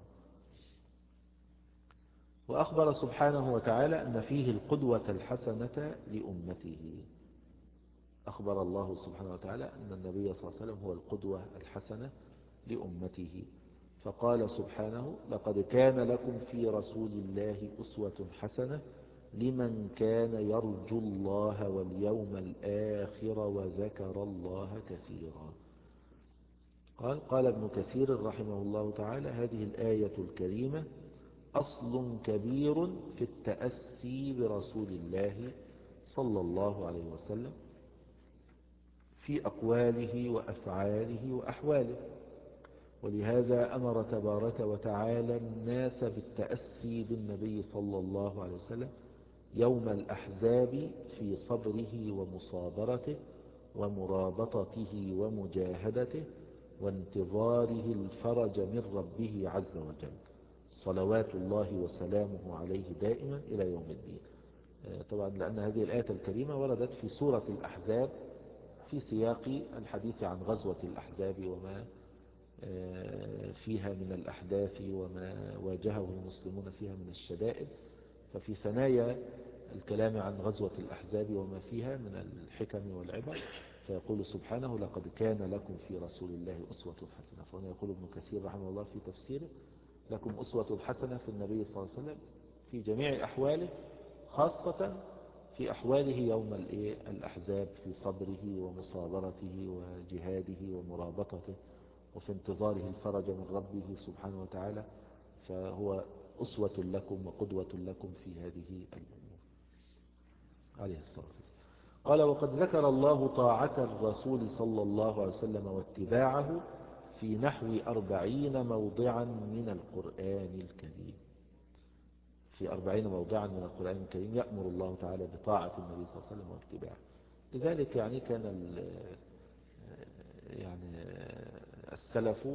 وأخبر سبحانه وتعالى أن فيه القدوة الحسنة لأمته. أخبر الله سبحانه وتعالى أن النبي صلى الله عليه وسلم هو القدوة الحسنة لأمته، فقال سبحانه: لقد كان لكم في رسول الله أسوة حسنة لمن كان يرجو الله واليوم الآخر وذكر الله كثيرا. قال قال ابن كثير رحمه الله تعالى: هذه الآية الكريمة أصل كبير في التأسي برسول الله صلى الله عليه وسلم في أقواله وأفعاله وأحواله. ولهذا أمر تبارك وتعالى الناس بالتأسي بالنبي صلى الله عليه وسلم يوم الأحزاب في صبره ومصابرته ومرابطته ومجاهدته وانتظاره الفرج من ربه عز وجل صلوات الله وسلامه عليه دائما إلى يوم الدين. طبعا لأن هذه الآية الكريمة وردت في سورة الأحزاب في سياق الحديث عن غزوة الأحزاب وما فيها من الأحداث وما واجهه المسلمون فيها من الشدائد. ففي ثنايا الكلام عن غزوة الأحزاب وما فيها من الحكم والعبر فيقول سبحانه: لقد كان لكم في رسول الله أسوة حسنة. فهنا يقول ابن كثير رحمه الله في تفسيره: لكم أسوة حسنة في النبي صلى الله عليه وسلم في جميع أحواله، خاصة في أحواله يوم الأحزاب في صبره ومصابرته وجهاده ومرابطته وفي انتظاره الفرج من ربه سبحانه وتعالى. فهو أسوة لكم وقدوة لكم في هذه الأمور عليه الصلاة والسلام. قال: وقد ذكر الله طاعة الرسول صلى الله عليه وسلم واتباعه في نحو أربعين موضعا من القرآن الكريم. في أربعين موضعا من القرآن الكريم يأمر الله تعالى بطاعة النبي صلى الله عليه وسلم واتباعه. لذلك يعني كان يعني السلف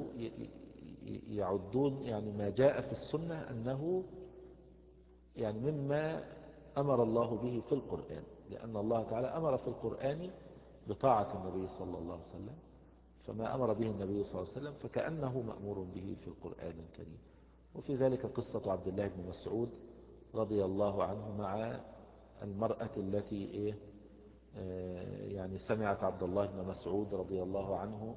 يعدون يعني ما جاء في السنة أنه يعني مما أمر الله به في القرآن، لأن الله تعالى أمر في القرآن بطاعة النبي صلى الله عليه وسلم، فما أمر به النبي صلى الله عليه وسلم فكأنه مأمور به في القرآن الكريم. وفي ذلك قصة عبد الله بن مسعود رضي الله عنه مع المرأة التي إيه يعني سمعت عبد الله بن مسعود رضي الله عنه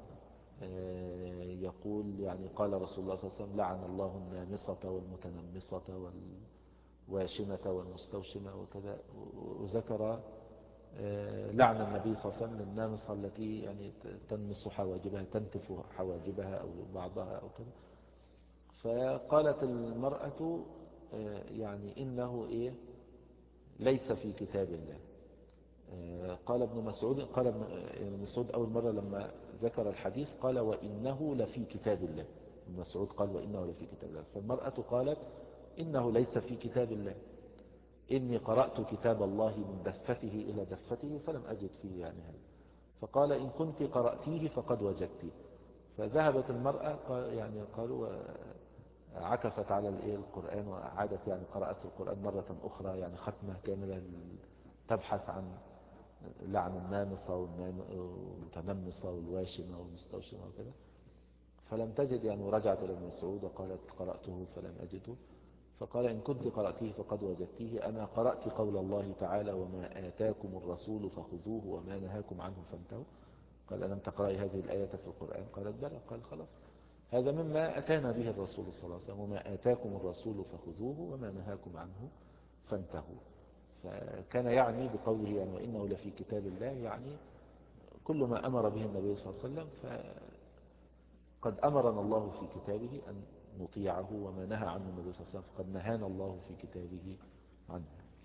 يقول يعني قال رسول الله صلى الله عليه وسلم: لعن الله النامصة والمتنمصة والواشمة والمستوشمة وكذا. وذكر لعن النبي صلى الله عليه وسلم للنامصة التي يعني تنمص حواجبها، تنتف حواجبها أو بعضها أو كذا. فقالت المرأة يعني إنه إيه ليس في كتاب الله. قال ابن مسعود قال ابن مسعود أول مرة لما ذكر الحديث قال وإنه لفي كتاب الله. ابن مسعود قال وإنه لفي كتاب الله، فالمرأة قالت إنه ليس في كتاب الله، إني قرأت كتاب الله من دفته إلى دفته فلم أجد فيه يعني هذا. فقال إن كنت قرأتيه فقد وجدتيه. فذهبت المرأة يعني قالوا عكفت على القرآن وعادت يعني قرأت القرآن مرة أخرى يعني ختمة كاملة تبحث عن لعن النامصة والمتنمصة والواشمة والمستوشمة وكذا، فلم تجد يعني ورجعت إلى ابن مسعود وقالت قرأته فلم أجده. فقال إن كنت قرأتيه فقد وجدتيه، أنا قرأت قول الله تعالى وما آتاكم الرسول فخذوه وما نهاكم عنه فانتهوا. قال ألم تقرأي هذه الآية في القرآن؟ قالت بلى. قال خلاص هذا مما أتانا به الرسول صلى الله عليه وسلم، وما آتاكم الرسول فخذوه وما نهاكم عنه فانتهوا. فكان يعني بقوله يعني وإنه لفي كتاب الله يعني كل ما أمر به النبي صلى الله عليه وسلم فقد أمرنا الله في كتابه أن نطيعه، وما نهى عنه النبي صلى الله عليه وسلم فقد نهانا الله في كتابه عنه.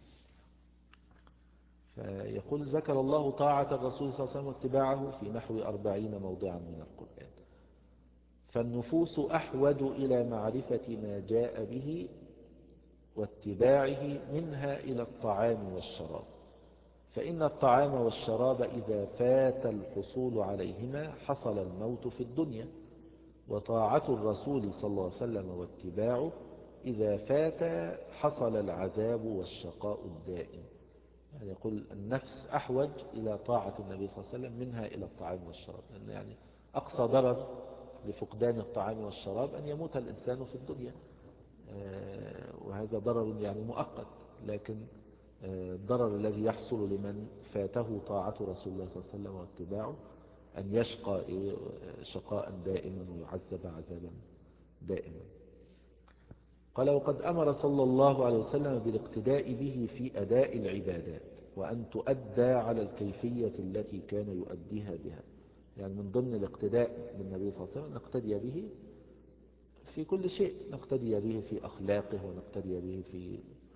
فيقول ذكر الله طاعة الرسول صلى الله عليه وسلم واتباعه في نحو أربعين موضعا من القرآن. فالنفوس أحوج إلى معرفة ما جاء به واتباعه منها إلى الطعام والشراب، فإن الطعام والشراب إذا فات الحصول عليهما حصل الموت في الدنيا، وطاعة الرسول صلى الله عليه وسلم واتباعه إذا فات حصل العذاب والشقاء الدائم. يعني يقول النفس أحوج إلى طاعة النبي صلى الله عليه وسلم منها إلى الطعام والشراب، لأن يعني أقصى ضرر لفقدان الطعام والشراب أن يموت الإنسان في الدنيا، وهذا ضرر يعني مؤقت، لكن الضرر الذي يحصل لمن فاته طاعة رسول الله صلى الله عليه وسلم واتباعه أن يشقى شقاء دائما ويعذب عذابا دائما. قال وقد أمر صلى الله عليه وسلم بالاقتداء به في أداء العبادات، وأن تؤدى على الكيفية التي كان يؤديها بها. يعني من ضمن الاقتداء بالنبي صلى الله عليه وسلم نقتدي به في كل شيء، نقتدي به في أخلاقه ونقتدي به في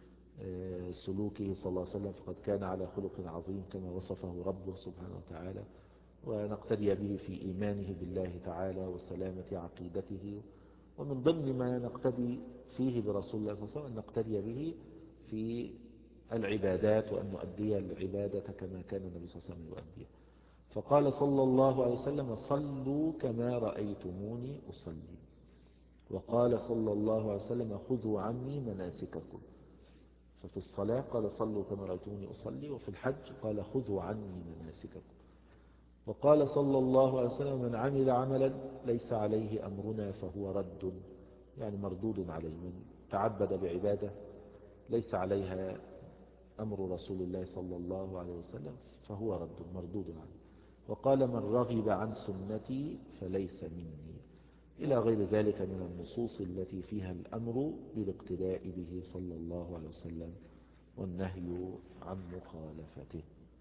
سلوكه صلى الله عليه وسلم، فقد كان على خلق عظيم كما وصفه ربه سبحانه وتعالى. ونقتدي به في إيمانه بالله تعالى وسلامة عقيدته. ومن ضمن ما نقتدي فيه برسول الله صلى الله عليه وسلم نقتدي به في العبادات، وأن نؤدي العبادة كما كان النبي صلى الله عليه وسلم يؤديها. فقال صلى الله عليه وسلم صلوا كما رأيتموني أصلي. وقال صلى الله عليه وسلم خذوا عني مناسككم. ففي الصلاة قال صلوا كما رأيتموني أصلي، وفي الحج قال خذوا عني مناسككم. وقال صلى الله عليه وسلم من عمل عملا ليس عليه أمرنا فهو رد، يعني مردود عليه. من تعبد بعبادة ليس عليها أمر رسول الله صلى الله عليه وسلم فهو رد مردود عليه. وقال من رغب عن سنتي فليس مني، إلى غير ذلك من النصوص التي فيها الأمر بالاقتداء به صلى الله عليه وسلم والنهي عن مخالفته.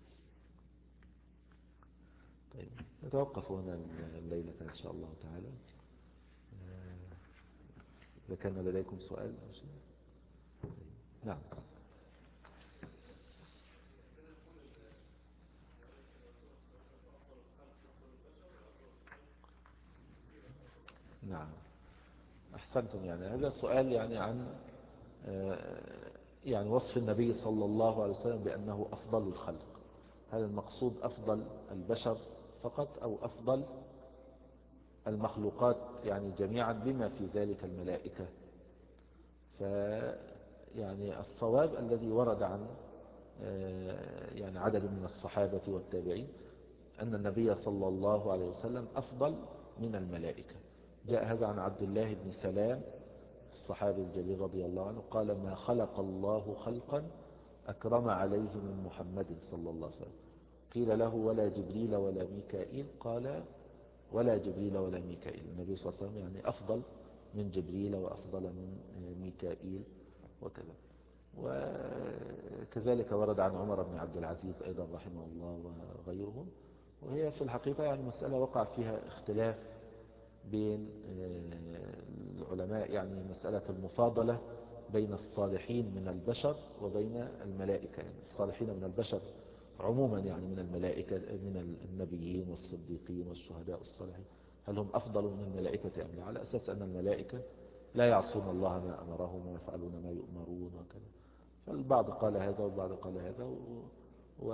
طيب نتوقف هنا الليلة إن شاء الله تعالى. إذا كان لديكم سؤال أو شيء. نعم. نعم أحسنتم. يعني هذا السؤال يعني عن يعني وصف النبي صلى الله عليه وسلم بأنه أفضل الخلق. هل المقصود أفضل البشر فقط أو أفضل المخلوقات يعني جميعا بما في ذلك الملائكة؟ فيعني الصواب الذي ورد عن يعني عدد من الصحابة والتابعين أن النبي صلى الله عليه وسلم أفضل من الملائكة. جاء هذا عن عبد الله بن سلام الصحابي الجليل رضي الله عنه قال ما خلق الله خلقا أكرم عليه من محمد صلى الله عليه وسلم. قيل له ولا جبريل ولا ميكائيل؟ قال ولا جبريل ولا ميكائيل. النبي صلى الله عليه وسلم يعني أفضل من جبريل وأفضل من ميكائيل وكذا. وكذلك ورد عن عمر بن عبد العزيز أيضا رحمه الله وغيرهم. وهي في الحقيقة يعني مسألة وقع فيها اختلاف بين العلماء، يعني مسألة المفاضلة بين الصالحين من البشر وبين الملائكة. يعني الصالحين من البشر عموما، يعني من الملائكة، من النبيين والصديقين والشهداء والصالحين، هل هم أفضل من الملائكة أم لا؟ على أساس أن الملائكة لا يعصون الله ما أمرهم ويفعلون ما يؤمرون وكذا. فالبعض قال هذا والبعض قال هذا و... و...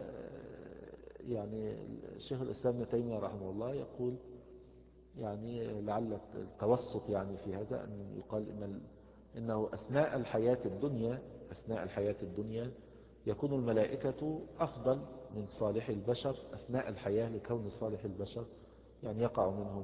يعني الشيخ الإسلام ابن تيمية رحمه الله يقول يعني لعل التوسط يعني في هذا أن يقال إن ال... إنه أثناء الحياة الدنيا أثناء الحياة الدنيا يكون الملائكة أفضل من صالح البشر أثناء الحياة، لكون صالح البشر يعني يقع منهم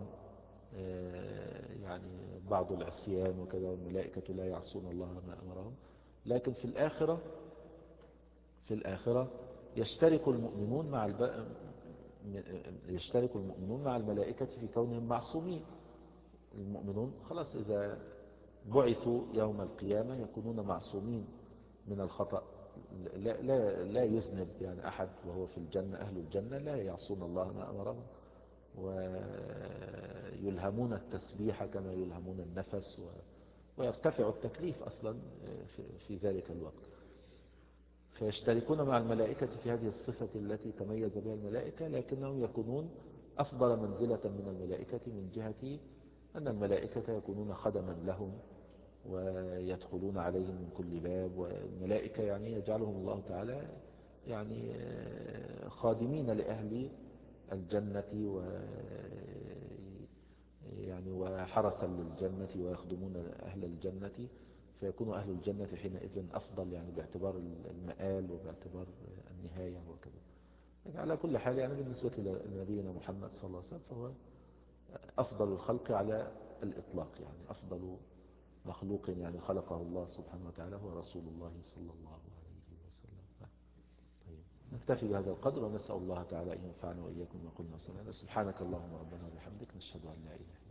يعني بعض العصيان وكذا، والملائكة لا يعصون الله ما أمرهم. لكن في الآخرة في الآخرة يشترك المؤمنون مع الب... يشترك المؤمنون مع الملائكة في كونهم معصومين. المؤمنون خلاص إذا بعثوا يوم القيامة يكونون معصومين من الخطأ، لا, لا, لا يذنب يعني أحد وهو في الجنة. أهل الجنة لا يعصون الله ما أمرهم، ويلهمون التسبيح كما يلهمون النفس، ويرتفع التكليف أصلا في ذلك الوقت. فيشتركون مع الملائكة في هذه الصفة التي تميز بها الملائكة، لكنهم يكونون أفضل منزلة من الملائكة من جهة أن الملائكة يكونون خدما لهم ويدخلون عليهم من كل باب، والملائكة يعني يجعلهم الله تعالى يعني خادمين لأهل الجنة و يعني وحرسا للجنة ويخدمون أهل الجنة، فيكون أهل الجنة حينئذ أفضل يعني باعتبار المآل وباعتبار النهاية وكذا. يعني على كل حال يعني بالنسبة لنبينا محمد صلى الله عليه وسلم فهو أفضل الخلق على الإطلاق، يعني أفضل مخلوق يعني خلقه الله سبحانه وتعالى هو رسول الله صلى الله عليه وسلم. طيب نكتفي بهذا القدر، ونسأل الله تعالى أن ينفعنا وإياكم ما قلنا وسمعنا. سبحانك اللهم ربنا وبحمدك، نشهد أن لا إله إلا أنت